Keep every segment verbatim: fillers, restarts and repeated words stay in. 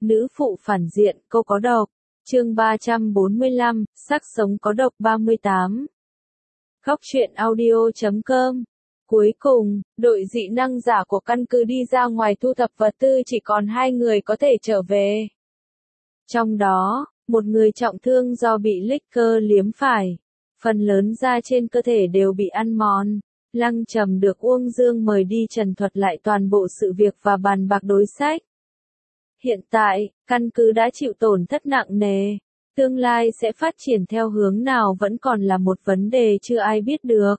Nữ phụ phản diện, cô có độc. Chương ba trăm bốn mươi lăm, sắc sống có độc ba mươi tám. Góc truyện audio chấm com. Cuối cùng, đội dị năng giả của căn cứ đi ra ngoài thu thập vật tư, chỉ còn hai người có thể trở về. Trong đó, một người trọng thương do bị Licker liếm phải. Phần lớn da trên cơ thể đều bị ăn mòn. Lăng Trầm được Uông Dương mời đi trần thuật lại toàn bộ sự việc và bàn bạc đối sách. Hiện tại, căn cứ đã chịu tổn thất nặng nề. Tương lai sẽ phát triển theo hướng nào vẫn còn là một vấn đề chưa ai biết được.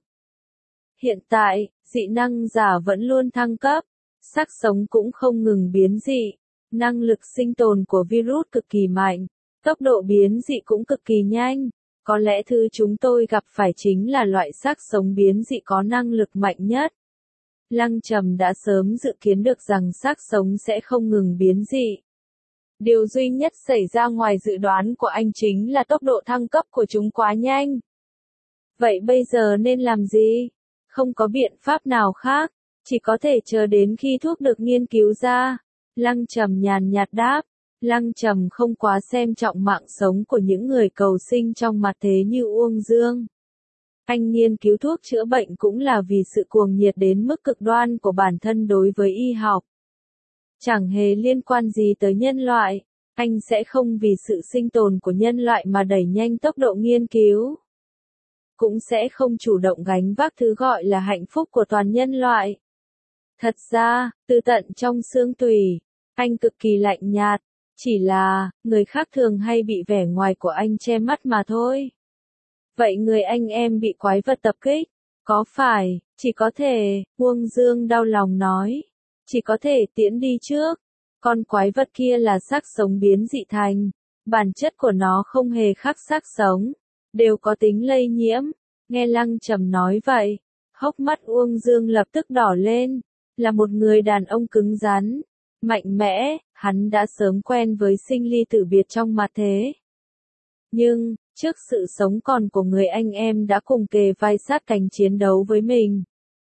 Hiện tại, dị năng giả vẫn luôn thăng cấp. Xác sống cũng không ngừng biến dị. Năng lực sinh tồn của virus cực kỳ mạnh. Tốc độ biến dị cũng cực kỳ nhanh. Có lẽ thứ chúng tôi gặp phải chính là loại xác sống biến dị có năng lực mạnh nhất. Lăng Trầm đã sớm dự kiến được rằng xác sống sẽ không ngừng biến dị. Điều duy nhất xảy ra ngoài dự đoán của anh chính là tốc độ thăng cấp của chúng quá nhanh. Vậy bây giờ nên làm gì? Không có biện pháp nào khác, chỉ có thể chờ đến khi thuốc được nghiên cứu ra. Lăng Trầm nhàn nhạt đáp. Lăng Trầm không quá xem trọng mạng sống của những người cầu sinh trong mặt thế như Uông Dương. Anh nghiên cứu thuốc chữa bệnh cũng là vì sự cuồng nhiệt đến mức cực đoan của bản thân đối với y học. Chẳng hề liên quan gì tới nhân loại, anh sẽ không vì sự sinh tồn của nhân loại mà đẩy nhanh tốc độ nghiên cứu. Cũng sẽ không chủ động gánh vác thứ gọi là hạnh phúc của toàn nhân loại. Thật ra, từ tận trong xương tủy, anh cực kỳ lạnh nhạt. Chỉ là, người khác thường hay bị vẻ ngoài của anh che mắt mà thôi. Vậy người anh em bị quái vật tập kích, có phải, chỉ có thể, Uông Dương đau lòng nói, chỉ có thể tiễn đi trước. Con quái vật kia là xác sống biến dị thành, bản chất của nó không hề khác xác sống, đều có tính lây nhiễm. Nghe Lăng Trầm nói vậy, hốc mắt Uông Dương lập tức đỏ lên, là một người đàn ông cứng rắn. Mạnh mẽ, hắn đã sớm quen với sinh ly tử biệt trong mặt thế. Nhưng, trước sự sống còn của người anh em đã cùng kề vai sát cánh chiến đấu với mình.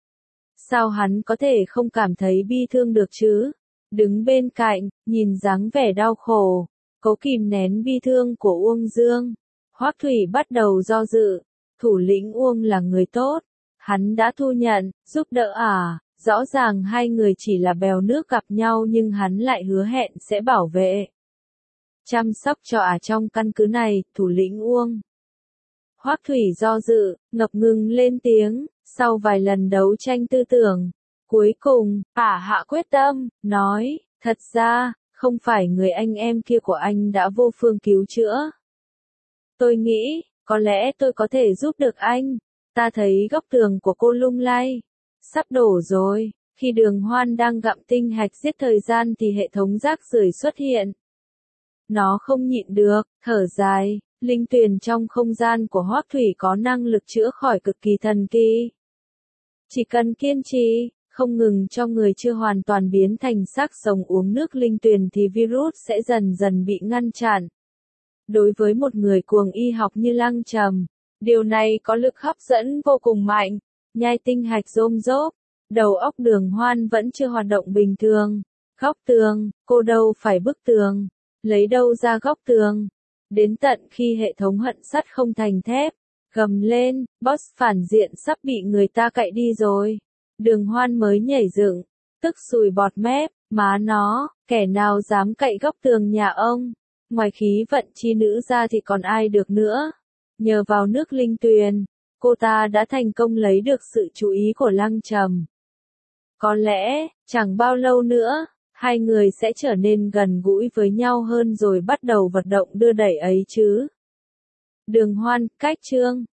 Sao hắn có thể không cảm thấy bi thương được chứ? Đứng bên cạnh, nhìn dáng vẻ đau khổ, cố kìm nén bi thương của Uông Dương. Hoắc Thủy bắt đầu do dự, thủ lĩnh Uông là người tốt. Hắn đã thu nhận, giúp đỡ à? Rõ ràng hai người chỉ là bèo nước gặp nhau nhưng hắn lại hứa hẹn sẽ bảo vệ, chăm sóc cho ả trong căn cứ này, thủ lĩnh Uông. Hoắc Thủy do dự, ngập ngừng lên tiếng, sau vài lần đấu tranh tư tưởng. Cuối cùng, ả hạ quyết tâm, nói, thật ra, không phải người anh em kia của anh đã vô phương cứu chữa. Tôi nghĩ, có lẽ tôi có thể giúp được anh. Ta thấy góc tường của cô lung lay. Sắp đổ rồi, khi Đường Hoan đang gặm tinh hạch giết thời gian thì hệ thống rác rưởi xuất hiện. Nó không nhịn được, thở dài, linh tuyền trong không gian của Hoắc Thủy có năng lực chữa khỏi cực kỳ thần kỳ. Chỉ cần kiên trì, không ngừng cho người chưa hoàn toàn biến thành xác sống uống nước linh tuyền thì virus sẽ dần dần bị ngăn chặn. Đối với một người cuồng y học như Lăng Trầm, điều này có lực hấp dẫn vô cùng mạnh. Nhai tinh hạch rôm rốp, đầu óc Đường Hoan vẫn chưa hoạt động bình thường. Góc tường, cô đâu phải bức tường, lấy đâu ra góc tường. Đến tận khi hệ thống hận sắt không thành thép, gầm lên, boss phản diện sắp bị người ta cậy đi rồi. Đường Hoan mới nhảy dựng, tức sùi bọt mép, má nó, kẻ nào dám cậy góc tường nhà ông. Ngoài khí vận chi nữ ra thì còn ai được nữa. Nhờ vào nước linh tuyền, cô ta đã thành công lấy được sự chú ý của Lăng Trầm. Có lẽ, chẳng bao lâu nữa, hai người sẽ trở nên gần gũi với nhau hơn rồi bắt đầu vận động đưa đẩy ấy chứ. Đường Hoan, cách chương.